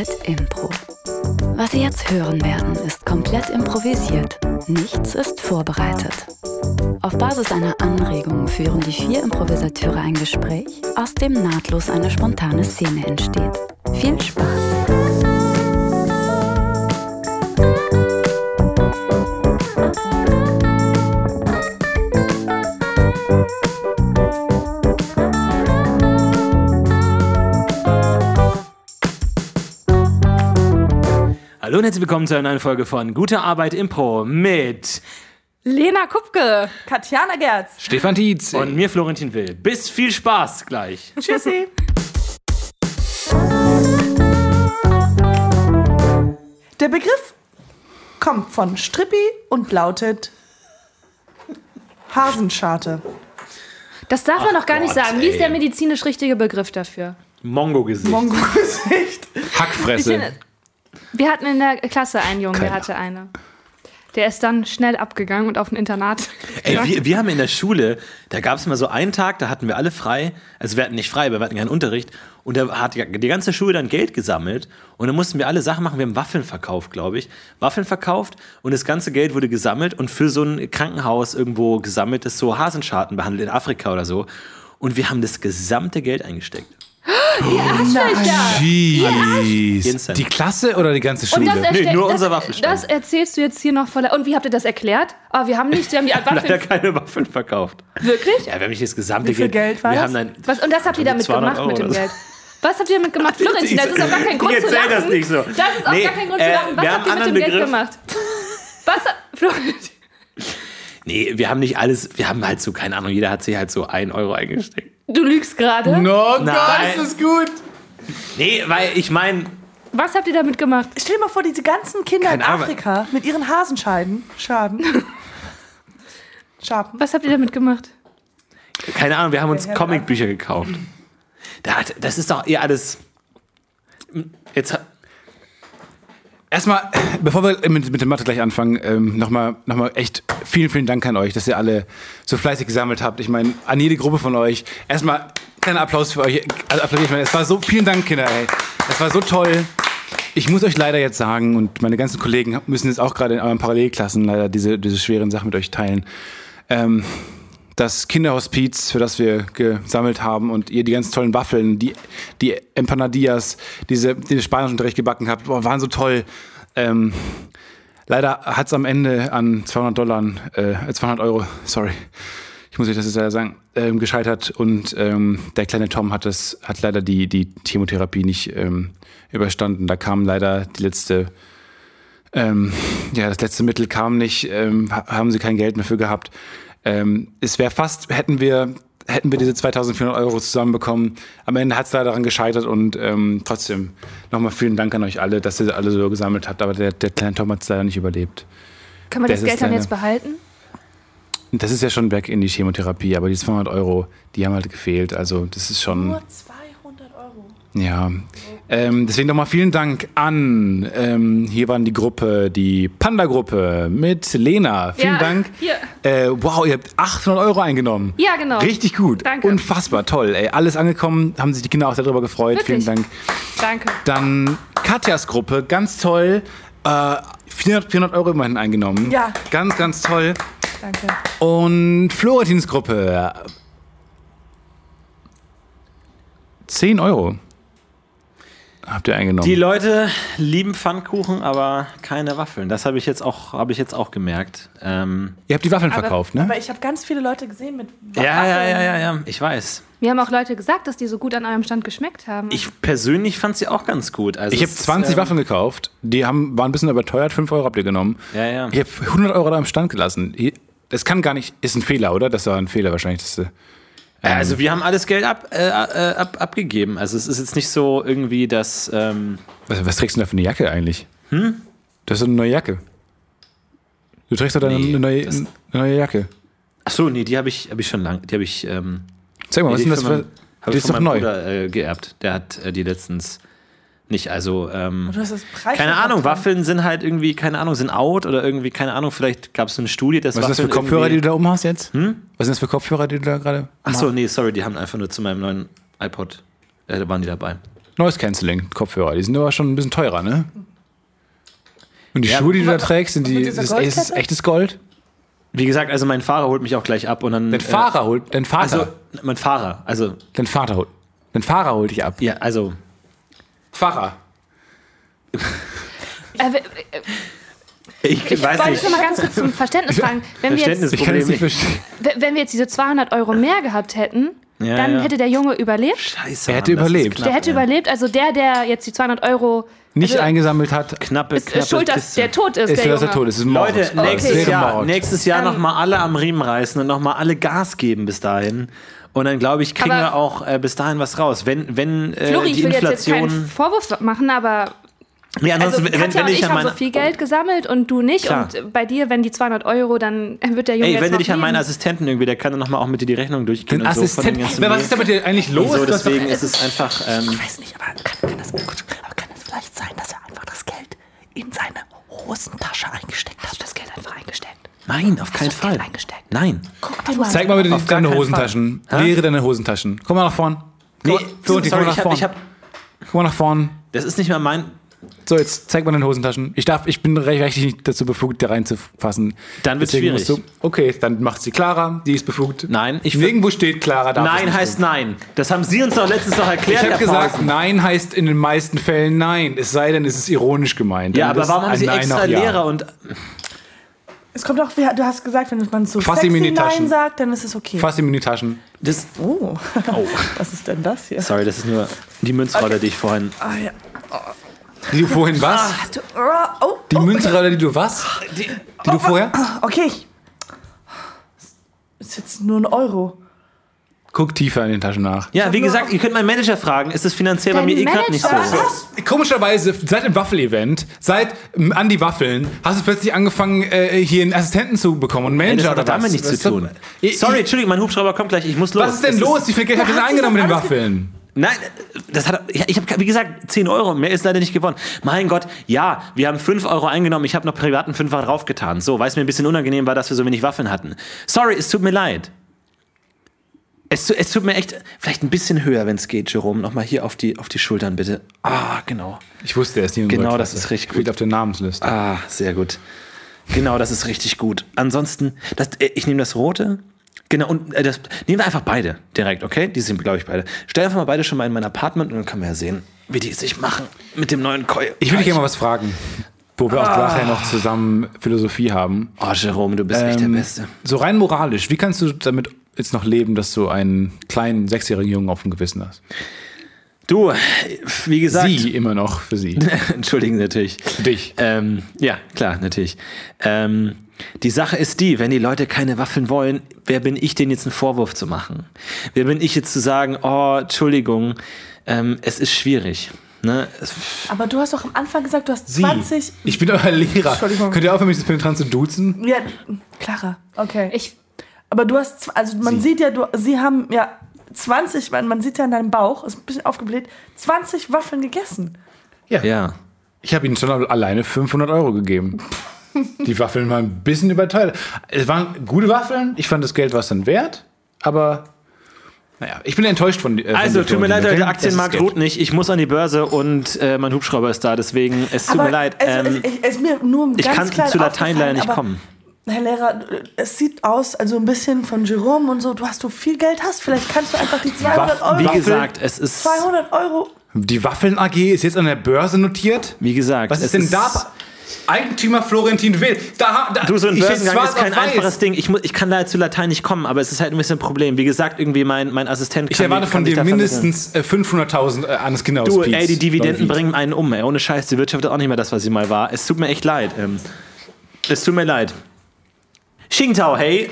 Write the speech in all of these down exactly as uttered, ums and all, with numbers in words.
Arbeit Impro. Was Sie jetzt hören werden, ist komplett improvisiert. Nichts ist vorbereitet. Auf Basis einer Anregung führen die vier Improvisateure ein Gespräch, aus dem nahtlos eine spontane Szene entsteht. Viel Spaß! Hallo und herzlich willkommen zu einer neuen Folge von Gute Arbeit Impro mit Lena Kupke, Katjana Gerz, Stefan Tietz und mir Florentin Will. Bis viel Spaß gleich. Tschüssi. Der Begriff kommt von Strippi und lautet Hasenscharte. Das darf man Ach noch gar nicht Gott, sagen. Wie ist der ey. medizinisch richtige Begriff dafür? Mongo-Gesicht. Mongo-Gesicht. Hackfresse. Wir hatten in der Klasse einen Jungen, der Keiner. hatte eine. Der ist dann schnell abgegangen und auf ein Internat. Ey, wir, wir haben in der Schule, da gab es mal so einen Tag, da hatten wir alle frei, also wir hatten nicht frei, aber wir hatten keinen Unterricht und da hat die, die ganze Schule dann Geld gesammelt und dann mussten wir alle Sachen machen, wir haben Waffeln verkauft, glaube ich, Waffeln verkauft und das ganze Geld wurde gesammelt und für so ein Krankenhaus irgendwo gesammelt, das so Hasenscharten behandelt in Afrika oder so und wir haben das gesamte Geld eingesteckt. Jeez. Die Klasse oder die ganze Und Schule? das, erste- Nee, nur das, unser Waffelstand. Das erzählst du jetzt hier noch voller. Und wie habt ihr das erklärt? Oh, wir haben nicht, wir haben die Leider Waffeln. keine Waffeln verkauft. Wirklich? Ja, wir haben nicht das gesamte Wie viel Geld war wir das? haben dann Was, und das habt ihr damit zweihundert gemacht mit Euro dem oder Geld? Was habt ihr damit gemacht, Florentin? Das ist auch gar kein Grund ich zu erzähl lachen. das nicht so. Das ist auch Nee, gar kein Grund äh, zu lachen. Was wir habt ihr haben mit dem einen Geld Begriff. gemacht? Was, Florentin? Nee, wir haben nicht alles, wir haben halt so, keine Ahnung, jeder hat sich halt so ein Euro eingesteckt. Du lügst gerade. No, Nein. Gott, ist das gut. Nee, weil ich meine, Was habt ihr damit gemacht? Stell dir mal vor, diese ganzen Kinder Keine in Ahnung. Afrika mit ihren Hasenscheiden. Schaden. Schaden. Was habt ihr damit gemacht? keine Ahnung, wir haben uns Ja, Comicbücher gekauft. Da hat- Das ist doch eher alles. Jetzt hat- Erstmal, bevor wir mit, mit dem Mathe gleich anfangen, ähm, nochmal noch mal echt vielen, vielen Dank an euch, dass ihr alle so fleißig gesammelt habt. Ich meine, an jede Gruppe von euch. Erstmal kleiner Applaus für euch. Also applaudiert mal. Es war so, vielen Dank, Kinder, ey. Es war so toll. Ich muss euch leider jetzt sagen, und meine ganzen Kollegen müssen jetzt auch gerade in euren Parallelklassen leider diese, diese schweren Sachen mit euch teilen. Ähm, das Kinderhospiz, für das wir gesammelt haben und ihr die ganz tollen Waffeln, die, die Empanadillas, diese, die ihr Spanischunterricht gebacken habt, boah, waren so toll. Ähm, leider hat es am Ende an zweihundert Dollar, äh, zweihundert Euro, sorry, ich muss euch das jetzt leider sagen, ähm, gescheitert und ähm, der kleine Tom hat das, hat leider die, die Chemotherapie nicht ähm, überstanden. Da kam leider die letzte, ähm, ja, das letzte Mittel kam nicht, ähm, ha- haben sie kein Geld mehr für gehabt. Ähm, es wäre fast, hätten wir, hätten wir diese zweitausendvierhundert Euro zusammenbekommen. Am Ende hat es leider daran gescheitert und ähm, trotzdem nochmal vielen Dank an euch alle, dass ihr alle so gesammelt habt. Aber der, der kleine Tom hat es leider nicht überlebt. Kann man Das das ist Geld dann eine- jetzt behalten? Und das ist ja schon weg in die Chemotherapie, aber die zweihundert Euro, die haben halt gefehlt. Also das ist schon... Nur zweihundert Euro. Ja, ähm, deswegen nochmal vielen Dank an, ähm, hier waren die Gruppe, die Panda-Gruppe mit Lena. Vielen Ja, Dank. hier. Äh, wow, ihr habt achthundert Euro eingenommen. Ja, genau. Richtig gut. Danke. Unfassbar, toll. Ey, alles angekommen, haben sich die Kinder auch sehr darüber gefreut. Wirklich? Vielen Dank. Danke. Dann Katjas Gruppe, ganz toll. Äh, vierhundert, vierhundert Euro immerhin eingenommen. Ja. Ganz, ganz toll. Danke. Und Florentins Gruppe. zehn Euro. Habt ihr eingenommen? Die Leute lieben Pfannkuchen, aber keine Waffeln. Das habe ich jetzt auch, habe ich jetzt auch gemerkt. Ähm, Ihr habt die Waffeln Aber- verkauft, ne? Aber ich habe ganz viele Leute gesehen mit ja, ja, Waffeln. ja, ja, ja, ich weiß. Mir haben auch Leute gesagt, dass die so gut an eurem Stand geschmeckt haben. Ich persönlich fand sie auch ganz gut. Also Ich habe es ist, zwanzig ähm, Waffeln gekauft. Die haben, waren ein bisschen überteuert. fünf Euro habt ihr genommen. Ja, ja. Ich habe hundert Euro da im Stand gelassen. Das kann gar nicht... Ist ein Fehler, oder? Das war ein Fehler wahrscheinlich. Das, äh, Ja, also wir haben alles Geld ab, äh, äh, ab, abgegeben. Also es ist jetzt nicht so irgendwie, dass... Ähm, was, was trägst du denn da für eine Jacke eigentlich? Hm? Das ist doch eine neue Jacke. Du trägst doch da Nee, eine, neue, das- eine neue Jacke. ach so, nee, die habe ich, hab ich schon lange. Die habe ich... Ähm, Zeig mal, was ist denn das für... Habe Die ich ist von doch meinem neu. Bruder äh, geerbt. Der hat äh, die letztens nicht, also... Ähm, Du hast das Preis keine Ahnung, dran. Waffeln sind halt irgendwie, keine Ahnung, sind out oder irgendwie, keine Ahnung, vielleicht gab es eine Studie, dass Was sind das für Waffeln Kopfhörer, die irgendwie- du da oben hast jetzt? Hm? Was sind das für Kopfhörer, die du da gerade... Ach so, nee, sorry, die haben einfach nur zu meinem neuen iPod, äh, da waren die dabei. Noise Cancelling Kopfhörer. Die sind aber schon ein bisschen teurer, ne? Und die Ja, Schuhe, die du da was- trägst, sind was mit die, dieser ist, ist, ist Goldkette? echtes Gold? Wie gesagt, also mein Fahrer holt mich auch gleich ab und dann. Dein Fahrer holt, dein Vater, Also, mein Fahrer. Also, dein Vater holt, dein Fahrer holt dich ab. ja, also. Fahrer. Äh, w- äh, Ich, ich weiß wollte nicht. jetzt noch mal ganz kurz zum Verständnis fragen. Wenn wir, Verständnis- jetzt, Ich kann es nicht Problem verstehen. w- wenn wir jetzt diese zweihundert Euro mehr gehabt hätten, Ja, dann ja. hätte der Junge überlebt. Scheiße. Er hätte Mann, das ist überlebt. knapp, Der hätte ey. überlebt. Also der, der jetzt die zweihundert Euro Nicht also, eingesammelt hat, Knappe, ist, knappe ist schuld, dass Kiste. der tot ist, ist der für das Junge. er tot ist. Es ist Mord. Leute, Es nächstes wäre Jahr, Mord. nächstes Jahr Ähm. nochmal alle am Riemen reißen und nochmal alle Gas geben bis dahin. Und dann, glaube ich, kriegen Aber- wir auch äh, bis dahin was raus. Wenn, wenn äh, Flori, die ich will jetzt, jetzt Inflation. keinen Vorwurf machen, aber nee, also ansonsten, wenn, Katja wenn und ich ich an haben meine, so viel Geld gesammelt und du nicht. Klar. Und bei dir, wenn die zweihundert Euro, dann wird der Junge Ey, jetzt wenn du noch dich an meinen leben. Assistenten irgendwie, der kann dann nochmal auch mit dir die Rechnung durchgehen Den und so von Assistent. den ganzen Aber was ist damit hier eigentlich los? so, Du hast doch- deswegen ist es einfach. Ähm, Ich weiß nicht, aber kann, kann, das, aber kann es vielleicht sein, dass er einfach das Geld in seine Hosentasche eingesteckt hat? Hast du das Geld einfach eingesteckt? nein, auf keinen das Fall. Geld eingesteckt? Nein. Guck dir mal. Zeig mal bitte Auf gar deine keinen Hosentaschen. Fall. Hä? Leere deine Hosentaschen. Komm mal nach vorn. Nee, Komm, Florentin, sorry, komm mal ich nach hab, vorn. ich hab, Komm mal nach vorn. das ist nicht mal mein. So, jetzt zeig mal deine Hosentaschen. Ich darf, ich bin recht- rechtlich nicht dazu befugt, da reinzufassen. Dann wird's Deswegen schwierig. musst du- okay, dann macht sie Clara. Die ist befugt. Nein, ich Nirgendwo steht Clara. darf es Nein nicht heißt tun. nein. Das haben Sie uns doch letztens noch erklärt. Ich habe Herr gesagt, Pausen. nein heißt in den meisten Fällen nein. Es sei denn, es ist ironisch gemeint. Ja, Dann aber ist warum haben ein Sie Nein extra auch ja. Lehrer und. Es kommt auch, du hast gesagt, wenn man so Fass ihm in sexy die Taschen. Nein sagt, dann ist es okay. Fass ihm in die Taschen. Das, Oh. Was ist denn das hier? sorry, das ist nur die Münzrolle, die ich vorhin. Ah, ja. Die du vorhin was? Hast du, oh, oh, Die oh, Münzrolle, die du was? Die, du vorher? Okay, ich. Ist jetzt nur ein Euro. Guck tiefer in den Taschen nach. Ja, wie gesagt, ihr könnt meinen Manager fragen. Ist es finanziell bei Dein mir eh gerade nicht so? Manager? Komischerweise, seit dem Waffel-Event, seit ähm, an die Waffeln, hast du plötzlich angefangen, äh, hier einen Assistenten zu bekommen und einen Das Manager hat oder damit was? nichts Was zu ist tun. doch- Ich- Sorry, ich- Entschuldigung, mein Hubschrauber kommt gleich. Ich muss los. Was ist denn Es los? Wie viel Geld habt ihr denn hat sich eingenommen mit das den alles Waffeln? Nein, das hat, ich, ich habe, wie gesagt, zehn Euro. Mehr ist leider nicht gewonnen. Mein Gott, ja, wir haben fünf Euro eingenommen. Ich habe noch privaten Fünfer draufgetan. So, weil es mir ein bisschen unangenehm war, dass wir so wenig Waffeln hatten. Sorry, es tut mir leid. Es, tu- es tut mir echt, vielleicht ein bisschen höher, wenn es geht, Jerome. Nochmal hier auf die, auf die Schultern, bitte. Ah, genau. Ich wusste erst, die Genau, das ist richtig Steht auf der Namensliste. Ah, sehr gut. Genau, das ist richtig gut. Ansonsten, das, äh, ich nehme das rote. Genau, und äh, das nehmen wir einfach beide direkt, okay? Die sind, glaube ich, beide. Stell einfach mal beide schon mal in mein Apartment und dann können wir ja sehen, wie die sich machen mit dem neuen Koi. Ich will dich gerne mal was fragen, wo wir auch nachher noch zusammen Philosophie haben. Oh, Jerome, du bist echt der Ähm, Beste. So rein moralisch, wie kannst du damit jetzt noch leben, dass du einen kleinen sechsjährigen Jungen auf dem Gewissen hast? Du, wie gesagt. Sie immer noch für sie. Entschuldigen natürlich. Für dich. Ähm, ja, klar, natürlich. Ähm, die Sache ist die, wenn die Leute keine Waffeln wollen, wer bin ich, denen jetzt einen Vorwurf zu machen? Wer bin ich jetzt zu sagen, oh, Entschuldigung, ähm, es ist schwierig. Ne? Es, Aber du hast doch am Anfang gesagt, du hast zwanzig. Ich bin euer Lehrer. Entschuldigung. Könnt ihr aufhören, mich das penetrant zu duzen? Ja, Clara. Okay. Ich, Aber du hast, z- also man sieht ja, du, sie haben ja zwanzig, man, man sieht ja in deinem Bauch, ist ein bisschen aufgebläht, zwanzig Waffeln gegessen. ja. Ich habe ihnen schon alleine fünfhundert Euro gegeben. Die Waffeln waren ein bisschen überteuert. Es waren gute Waffeln. Ich fand das Geld was dann wert. Aber naja, ich bin enttäuscht von äh, von Also, dir, tut mir leid, Florentin, der okay? Aktienmarkt Das ist ruht nicht. Ich muss an die Börse und äh, mein Hubschrauber ist da, deswegen, es tut aber mir leid. Es, Ähm, es, es ist mir nur ich ganz kann klein zu Latein leider nicht aufgefallen, kommen. aber, Herr Lehrer, es sieht aus, also ein bisschen von Jerome und so, du hast du viel Geld hast, vielleicht kannst du einfach die zweihundert Waff- Euro. Wie gesagt, es ist. zweihundert Euro. Die Waffeln A G ist jetzt an der Börse notiert. Wie gesagt, Was es ist denn da? Eigentümer Florentin Will. Da, da, Du, so ein ich Börsengang schwarz ist kein auf weiß. einfaches Ding. Ich, muss, ich kann leider zu Latein nicht kommen, aber es ist halt ein bisschen ein Problem. Wie gesagt, irgendwie mein, mein Assistent kann Ich erwarte kann von dich dir da vermitteln. mindestens äh, fünfhunderttausend äh, an das Kinder Du, ey, die Dividenden bringen einen um, ey. Ohne Scheiß, die Wirtschaft ist auch nicht mehr das, was sie mal war. Es tut mir echt leid. Ähm, es tut mir leid. Xingtao, hey.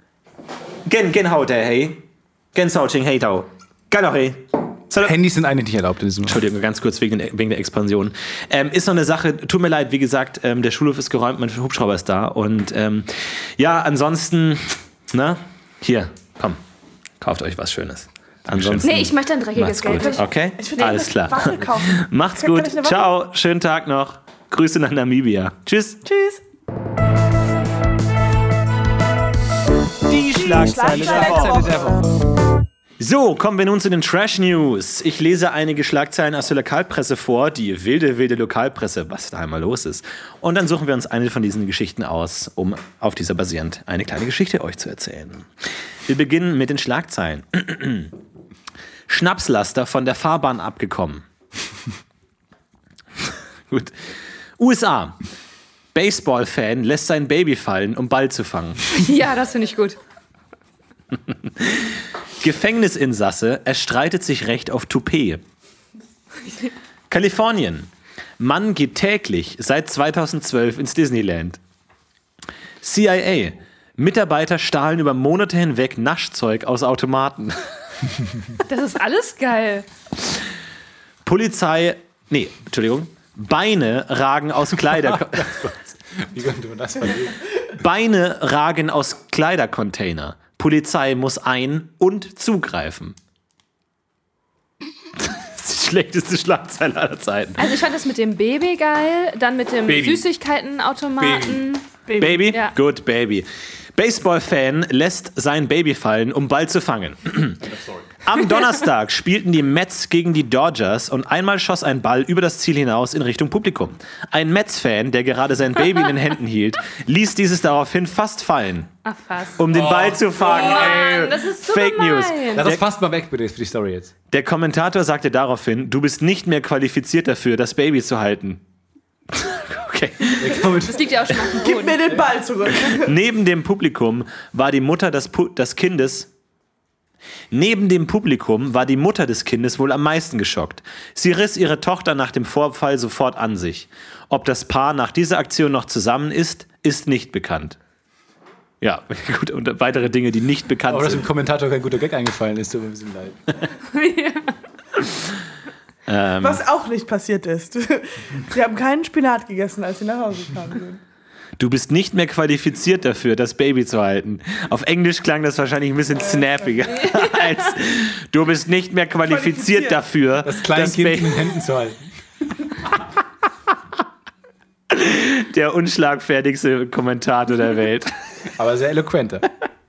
Gen, gen hao, der, hey. Gen sao ching, hey, tao. Geil, hey. So, Handys sind eigentlich nicht erlaubt in diesem Entschuldigung, ganz kurz wegen, wegen der Expansion. Ähm, ist noch eine Sache, tut mir leid, wie gesagt, ähm, der Schulhof ist geräumt, mein Hubschrauber ist da. Und ähm, ja, ansonsten, na, hier, komm, kauft euch was Schönes. Ansonsten, nee, ich möchte ein dreckiges macht's Geld. gut, okay? Ich würde Alles eine klar. Waffel kaufen. Macht's Kann- kann gut, ich eine Waffel- ciao, schönen Tag noch. Grüße nach Namibia. Tschüss. Tschüss. Die Schlagzeile Schlagzeile der Woche. So, kommen wir nun zu den Trash News. Ich lese einige Schlagzeilen aus der Lokalpresse vor, die wilde, wilde Lokalpresse, was da einmal los ist. Und dann suchen wir uns eine von diesen Geschichten aus, um auf dieser basierend eine kleine Geschichte euch zu erzählen. Wir beginnen mit den Schlagzeilen. Schnapslaster von der Fahrbahn abgekommen. Gut. U S A. Baseball-Fan lässt sein Baby fallen, um Ball zu fangen. Ja, das finde ich gut. Gefängnisinsasse erstreitet sich Recht auf Toupet. Kalifornien. Mann geht täglich seit zweitausendzwölf ins Disneyland. C I A. Mitarbeiter stahlen über Monate hinweg Naschzeug aus Automaten. Das ist alles geil. Polizei. Nee, Entschuldigung. Beine ragen aus Kleider. Wie könnte man das verlegen? Beine ragen aus Kleidercontainer. Polizei muss ein- und zugreifen. Das ist die schlechteste Schlagzeile aller Zeiten. Also ich fand das mit dem Baby geil, dann mit dem Baby. Süßigkeitenautomaten. Baby. Baby? Ja. Good, Baby. Baseball-Fan lässt sein Baby fallen, um Ball zu fangen. Am Donnerstag spielten die Mets gegen die Dodgers und einmal schoss ein Ball über das Ziel hinaus in Richtung Publikum. Ein Mets-Fan, der gerade sein Baby in den Händen hielt, ließ dieses daraufhin fast fallen, Ach, fast. um den Ball zu fangen. Ey, Mann, das ist so Fake gemein. News. Lass das fast mal weg, bitte, für die Story jetzt. Der Kommentator sagte daraufhin, du bist nicht mehr qualifiziert dafür, das Baby zu halten. Okay. Das liegt ja auch schon auf dem Gib Boden. mir den Ball zurück. Neben dem Publikum war die Mutter des, Pu- des Kindes. Neben dem Publikum war die Mutter des Kindes wohl am meisten geschockt. Sie riss ihre Tochter nach dem Vorfall sofort an sich. Ob das Paar nach dieser Aktion noch zusammen ist, ist nicht bekannt. Ja, gut, und weitere Dinge, die nicht bekannt Aber dass sind. dem Kommentator kein guter Gag eingefallen ist, tut mir ein bisschen leid. Ähm, Was auch nicht passiert ist. Sie haben keinen Spinat gegessen, als sie nach Hause kamen. Du bist nicht mehr qualifiziert dafür, das Baby zu halten. Auf Englisch klang das wahrscheinlich ein bisschen snappiger. als du bist nicht mehr qualifiziert Qualifiziert. dafür, Das kleine das Kind Baby. in den Händen zu halten. Der unschlagfertigste Kommentator der Welt. Aber sehr eloquenter.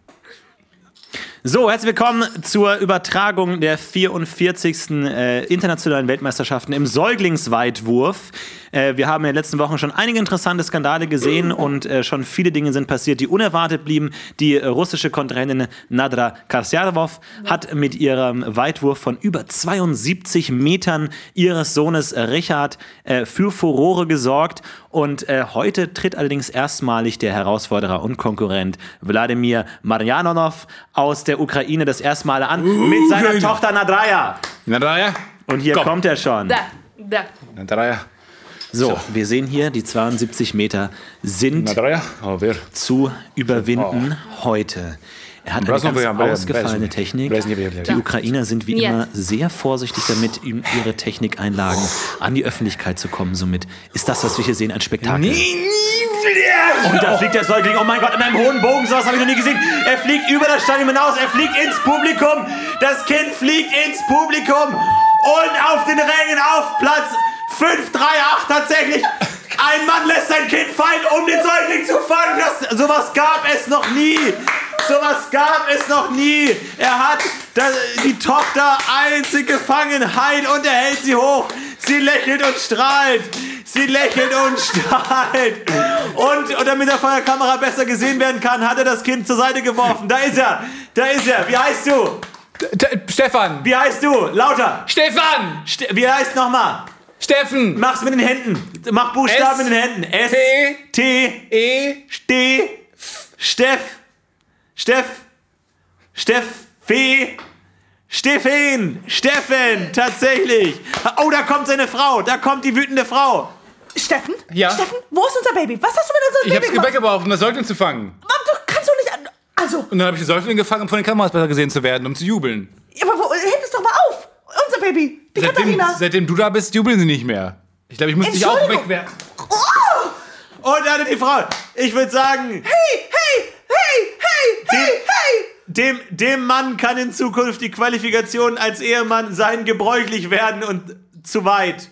So, herzlich willkommen zur Übertragung der vierundvierzigsten Äh, internationalen Weltmeisterschaften im Säuglingsweitwurf. Äh, wir haben in den letzten Wochen schon einige interessante Skandale gesehen und äh, schon viele Dinge sind passiert, die unerwartet blieben. Die äh, russische Kontrahentin Nadra Karsjarov hat mit ihrem Weitwurf von über zweiundsiebzig Metern ihres Sohnes äh, Richard äh, für Furore gesorgt. Und äh, heute tritt allerdings erstmalig der Herausforderer und Konkurrent Wladimir Marjanonov aus der Ukraine das erste Mal an mit seiner Ukraine. Tochter Nadraja. Na, Dreier. Und hier Komm. kommt er schon. Da, da. Na, Dreier. So, wir sehen hier, die zweiundsiebzig Meter sind Na, Dreier. Oh, wer? zu überwinden heute. Er hat eine Brass noch, ganz wir haben- wir haben- ausgefallene wir haben- Technik. wir haben- wir haben- Die Ukrainer sind wie Ja. immer sehr vorsichtig damit, ihm ihre Technikeinlagen an die Öffentlichkeit zu kommen. Somit ist das, was wir hier sehen, ein Spektakel. Und da fliegt der Säugling, oh mein Gott, in einem hohen Bogen, sowas habe ich noch nie gesehen. Er fliegt über das Stadion hinaus, er fliegt ins Publikum. Das Kind fliegt ins Publikum. Und auf den Rängen auf Platz fünf, drei, acht tatsächlich. Ein Mann lässt sein Kind fallen, um den Säugling zu fangen. Das, sowas gab es noch nie. Sowas gab es noch nie. Er hat das, die Tochter einzig gefangen, heil, und er hält sie hoch. Sie lächelt und strahlt. Sie lächelt und strahlt. Und, und damit er von der Kamera besser gesehen werden kann, hat er das Kind zur Seite geworfen. Da ist er. Da ist er. Wie heißt du? T- Stefan! Wie heißt du? Lauter. Stefan! Ste Wie heißt nochmal? Steffen! Mach's mit den Händen. Mach Buchstaben S, mit den Händen. S, T, T, E, Ste, Steff, Steff, Steff, Fee, Steffen, Steffen, tatsächlich. Oh, da kommt seine Frau. Da kommt die wütende Frau. Steffen? Ja? Steffen, wo ist unser Baby? Was hast du mit unserem ich hab's Baby Gebäck gebraucht, um das Säugling zu fangen. Mann, du kannst doch nicht... an- Also, Und dann habe ich den Säugling gefangen, um von den Kameras besser gesehen zu werden, um zu jubeln. aber wo, heb es doch mal auf. Unser Baby. Die Seitdem, Katharina. seitdem du da bist, jubeln sie nicht mehr. Ich glaube, ich muss dich auch Entschuldigung. wegwerfen. Und da hat die Frau. Ich würde sagen, Hey, hey, hey, hey, hey, hey. dem, dem Mann kann in Zukunft die Qualifikation als Ehemann sein gebräuchlich werden und zu weit.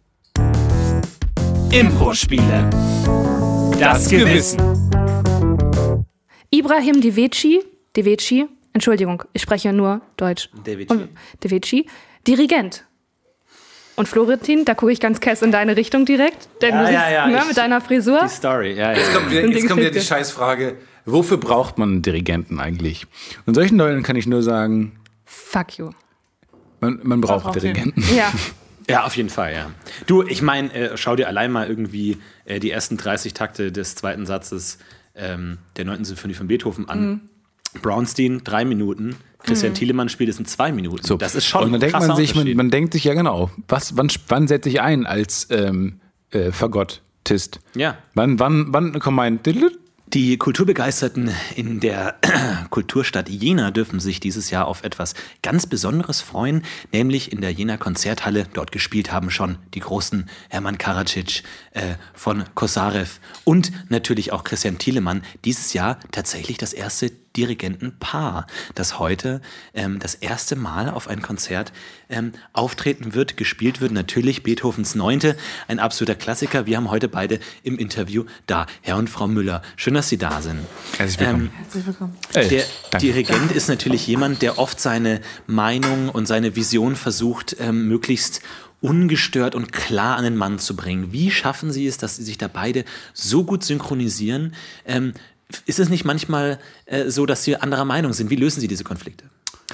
Impro-Spiele. Das Gewissen. Ibrahim Deveci, Deveci Entschuldigung, ich spreche nur Deutsch. De Vici. Und De Vici, Dirigent. Und Florentin, da gucke ich ganz kess in deine Richtung direkt, denn Ja, du ja, siehst, ja, ne, ich- mit deiner Frisur. Die Story, ja, ja. Jetzt kommt wieder, Und die jetzt kommt wieder die Geschichte. Scheißfrage, wofür braucht man einen Dirigenten eigentlich? Und solchen Leuten kann ich nur sagen, Fuck you. man, man braucht braucht Dirigenten. Ja. Ja, auf jeden Fall, ja. Du, ich meine, äh, schau dir allein mal irgendwie äh, die ersten dreißig Takte des zweiten Satzes ähm, der neunten Sinfonie von Beethoven an. Mhm. Brownstein, drei Minuten. Christian Thielemann spielt es in zwei Minuten. So. Das ist schon Und dann ein denkt krasser man sich, man, Unterschied. man denkt sich ja genau, was, wann, wann setze ich ein als ähm, äh, Fagottist? Ja. Wann, wann, wann kommt mein Die Kulturbegeisterten in der Kulturstadt Jena dürfen sich dieses Jahr auf etwas ganz Besonderes freuen, nämlich in der Jena Konzerthalle. Dort gespielt haben schon die großen Hermann Karadzic äh, von Kosarev und natürlich auch Christian Thielemann. Dieses Jahr tatsächlich das erste Dirigentenpaar, das heute ähm, das erste Mal auf ein Konzert ähm, auftreten wird, gespielt wird. Natürlich Beethovens Neunte, ein absoluter Klassiker. Wir haben heute beide im Interview da, Herr und Frau Müller. Schön, dass Sie da sind. Herzlich willkommen. Ähm, Herzlich willkommen. Ey, der danke. Dirigent ist natürlich jemand, der oft seine Meinung und seine Vision versucht, ähm, möglichst ungestört und klar an den Mann zu bringen. Wie schaffen Sie es, dass Sie sich da beide so gut synchronisieren? Ähm, ist es nicht manchmal äh, so, dass Sie anderer Meinung sind? Wie lösen Sie diese Konflikte?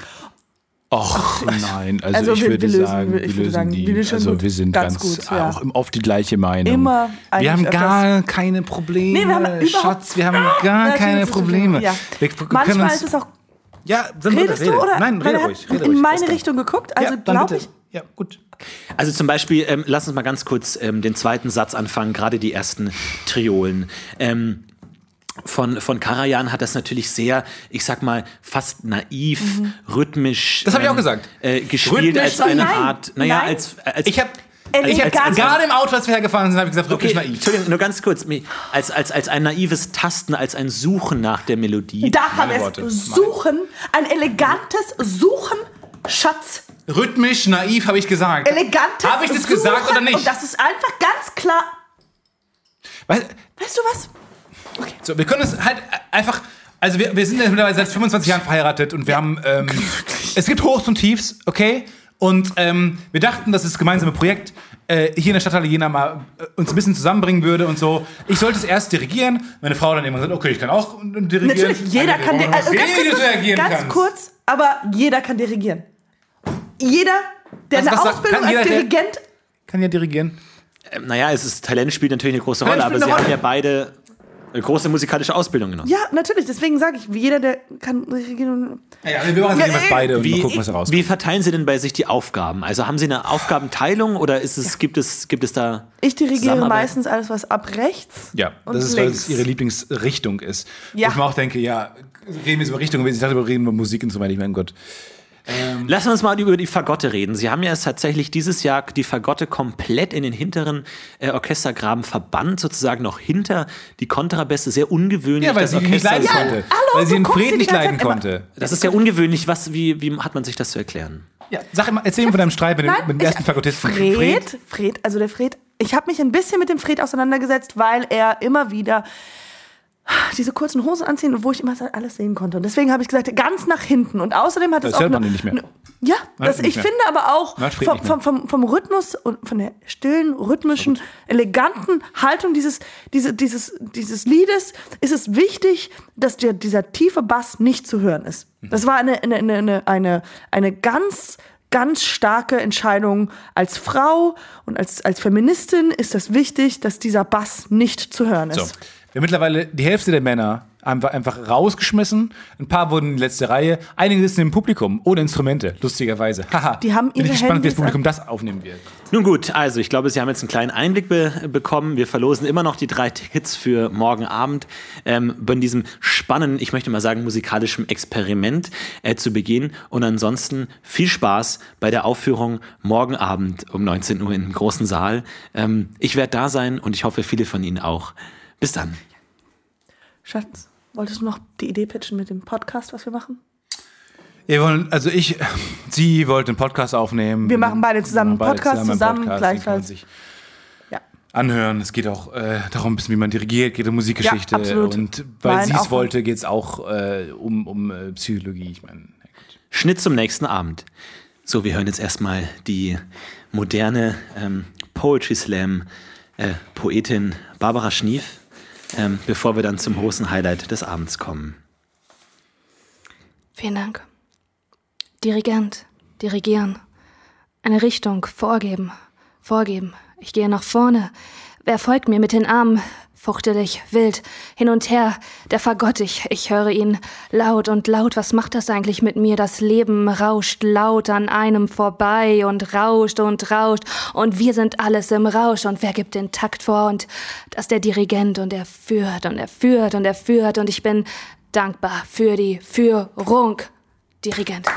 Och nein, also, Also ich wir- würde wir lösen- sagen, wir ich würde lösen sagen, die. wir lösen Also gut. wir sind Ganz ganz, gut, ja. auch auf die gleiche Meinung. Immer, eigentlich Wir haben öfters. gar keine Probleme, Nee, wir haben überhaupt- Schatz, wir haben gar Ja, keine das ist- Probleme. Ja. Wir, wir können Manchmal uns, ist es auch. ja, dann Redest bitte, du rede. oder? Nein, Weil rede er ruhig, hat rede in ruhig. meine Lass Richtung geguckt, also ja, dann glaube bitte. ich. Ja, gut. Also zum Beispiel, ähm, lass uns mal ganz kurz ähm, den zweiten Satz anfangen, gerade die ersten Triolen. Ähm, Von, von Karajan hat das natürlich sehr, ich sag mal, fast naiv, rhythmisch. Das hab ich auch gesagt. Äh, gespielt Rhythmisch, als eine nein, Art. Naja, nein. als, als. Ich habe Elegant. hab, gerade im Auto, als wir hergefahren sind, habe ich gesagt, Okay, wirklich naiv. Entschuldigung, nur ganz kurz. Als, als, als ein naives Tasten, als ein Suchen nach der Melodie. Da haben wir Worte. es. Suchen, ein elegantes Suchen, Schatz. Rhythmisch, naiv, habe ich gesagt. Elegantes Habe ich das Suchen. gesagt oder nicht? Und das ist einfach ganz klar. Weißt, Weißt du was? so, wir können es halt einfach. Also wir, wir sind ja mittlerweile seit fünfundzwanzig Jahren verheiratet und wir haben. Ähm, es gibt Hochs und Tiefs, okay? Und ähm, wir dachten, dass das gemeinsame Projekt äh, hier in der Stadthalle Jena mal äh, uns ein bisschen zusammenbringen würde und so. Ich sollte es erst dirigieren. Meine Frau dann immer gesagt, okay, ich kann auch dirigieren. Natürlich, jeder Alter, kann wir dir. wollen Also noch ganz, sehen, wie du kurz, reagieren ganz kannst. kurz, aber jeder kann dirigieren. Jeder, der Was- eine was sagt- Ausbildung kann als jeder, der- Dirigent. Kann ja dirigieren. Ähm, naja, es ist, Talent spielt natürlich eine große Talent Rolle, aber spielt sie eine haben Rolle. ja beide eine große musikalische Ausbildung genossen. Ja, natürlich, deswegen sage ich, jeder, der kann dirigieren. Ja, ja, wir machen es Ja, jeweils ey, beide und mal Wie, gucken, was rauskommt. wie verteilen Sie denn bei sich die Aufgaben? Also haben Sie eine Aufgabenteilung oder ist es, gibt, es, gibt es da. Ich dirigiere Zusammenarbeit? meistens alles, was ab rechts Ja, und das ist, weil links. es ihre Lieblingsrichtung ist. Ja. Wo ich mir auch denke, ja, reden wir jetzt über Richtung, ich dachte, wir reden über Musik und so weiter. Ich meine, Gott. Lassen wir uns mal über die Fagotte reden. Sie haben ja es tatsächlich dieses Jahr die Fagotte komplett in den hinteren äh, Orchestergraben verbannt, sozusagen noch hinter die Kontrabässe. Sehr ungewöhnlich. Ja, weil das sie ihn nicht Orchester leiden so- konnte. hallo, weil sie du den guckst Fred sie die nicht ganze leiden Zeit immer- konnte. Das ist ja ungewöhnlich. Was, wie, wie hat man sich das zu erklären? Ja, sag immer, erzähl mir von deinem Streit mit dem, Nein, mit dem ich- ersten Fagottisten. Fred, Fred, also der Fred, ich habe mich ein bisschen mit dem Fred auseinandergesetzt, weil er immer wieder diese kurzen Hosen anziehen, wo ich immer alles sehen konnte. Und deswegen habe ich gesagt, ganz nach hinten. Und außerdem hat es Das auch hört man eine- nicht mehr. eine- Ja, Hört das, man nicht ich mehr. finde aber auch Hört Fred vom, nicht mehr. vom, vom, vom Rhythmus und von der stillen, rhythmischen, eleganten Haltung dieses, diese, dieses, dieses Liedes ist es wichtig, dass der, dieser tiefe Bass nicht zu hören ist. Das war eine, eine, eine, eine, eine, eine ganz ganz starke Entscheidung als Frau und als, als Feministin ist das wichtig, dass dieser Bass nicht zu hören ist. So. Wir haben mittlerweile die Hälfte der Männer einfach, einfach rausgeschmissen. Ein paar wurden in die letzte Reihe. Einige sitzen im Publikum, ohne Instrumente, lustigerweise. Haha. Die haben Bin ihre ich gespannt, wie das Handys Publikum das aufnehmen wird. Nun gut, also ich glaube, Sie haben jetzt einen kleinen Einblick be bekommen. Wir verlosen immer noch die drei Tickets für morgen Abend ähm, bei diesem spannenden, ich möchte mal sagen, musikalischen Experiment äh, zu begehen. Und ansonsten viel Spaß bei der Aufführung morgen Abend um neunzehn Uhr im großen Saal. Ähm, ich werde da sein und ich hoffe, viele von Ihnen auch. Bis dann. Schatz, wolltest du noch die Idee pitchen mit dem Podcast, was wir machen? Wir wollen, also ich, sie wollte einen Podcast aufnehmen. Wir machen beide zusammen Wir machen einen Podcast, einen zusammen, Podcast, gleichfalls. den kann man sich- Ja. anhören. Es geht auch äh, darum, ein bisschen, wie man dirigiert, geht um Musikgeschichte. Ja, absolut. Und weil Mein sie es Aufwand. wollte, geht es auch äh, um, um äh, Psychologie. Ich meine, ja, gut. Schnitt zum nächsten Abend. So, wir hören jetzt erstmal die moderne ähm, Poetry Slam äh, Poetin Barbara Schnief, ähm, bevor wir dann zum großen Highlight des Abends kommen. Vielen Dank. Dirigent, dirigieren. Eine Richtung vorgeben, vorgeben. Ich gehe nach vorne. Wer folgt mir mit den Armen? Fuchtelig, wild, hin und her, der Fagott, ich, ich höre ihn laut und laut. Was macht das eigentlich mit mir? Das Leben rauscht laut an einem vorbei und rauscht und rauscht. Und wir sind alles im Rausch. Und wer gibt den Takt vor? Und das ist der Dirigent. Und er führt und er führt und er führt. Und ich bin dankbar für die Führung. Dirigent.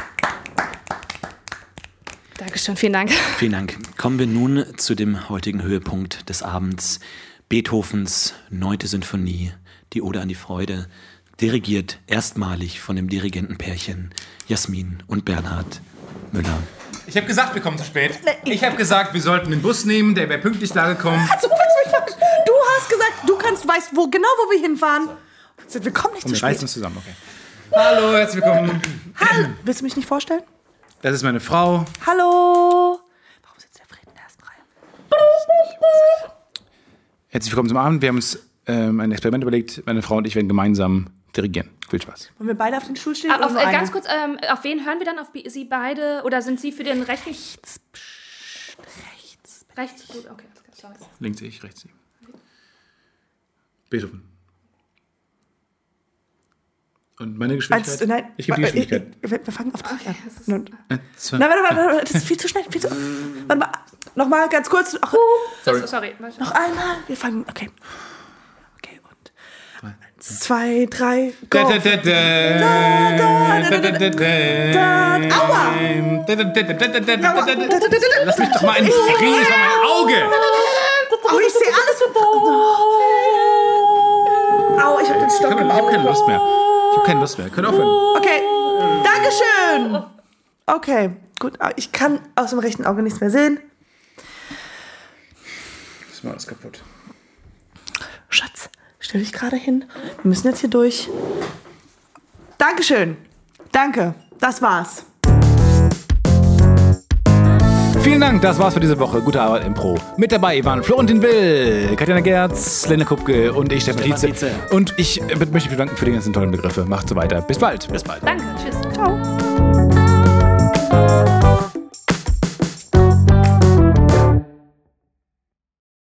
Dankeschön, vielen Dank. Vielen Dank. Kommen wir nun zu dem heutigen Höhepunkt des Abends. Beethovens neunte Sinfonie, die Ode an die Freude, dirigiert erstmalig von dem Dirigentenpärchen Jasmin und Bernhard Müller. Ich habe gesagt, wir kommen zu spät. Ich habe gesagt, wir sollten den Bus nehmen, der wäre pünktlich da gekommen. Also, was mich du hast gesagt, du kannst, weißt wo, genau wo wir hinfahren. Wir kommen nicht Und zu wir reißen spät. uns zusammen, okay. Hallo, herzlich willkommen. Hallo. Willst du mich nicht vorstellen? Das ist meine Frau. Hallo. Warum sitzt der Fred in der ersten Reihe? Herzlich willkommen zum Abend. Wir haben uns ähm, ein Experiment überlegt. Meine Frau und ich werden gemeinsam dirigieren. Viel Spaß. Wollen wir beide auf den Stuhl stehen? Ah, oder auf, nur äh, eine? ganz kurz, ähm, auf wen hören wir dann? Auf bi- Sie beide? Oder sind Sie für den rechten? Rechts. Rechts? Gut, okay. alles klar, sorry. Links ich, rechts sie. Beethoven. Und meine Geschwindigkeit? Eins, nein. Ich gebe die Geschwindigkeit. Wir, wir fangen auf drei an. Nein, Äh, zwei. warte, warte, warte, das ist viel zu schnell. Viel zu, warte mal, nochmal ganz kurz. Ach, Sorry. sorry. noch einmal. Wir fangen, okay. Okay, und eins, zwei, drei, go. Da, da, da, da. Da, da, da, da. Aua! Da, da, da, da, da, da, da, da. Lass mich doch mal in Frieden, das war mein Auge! Oh, ich sehe alles. Au, ich hab den Ich Stock habe im hab keine Auge. Lust mehr. Ich habe keine Lust mehr. Können aufhören. Okay, Dankeschön. Okay, gut. Ich kann aus dem rechten Auge nichts mehr sehen. Das war alles kaputt. Schatz, stell dich gerade hin. Wir müssen jetzt hier durch. Dankeschön. Danke. Das war's. Vielen Dank, das war's für diese Woche. Gute Arbeit im Pro. Mit dabei waren Florentin Will, Katjana Gerz, Lena Kupke und ich, Stefan Stefan Tietze. Tietze. Und ich äh, möchte mich bedanken für die ganzen tollen Begriffe. Macht so weiter. Bis bald. Bis bald. Danke, tschüss. Ciao.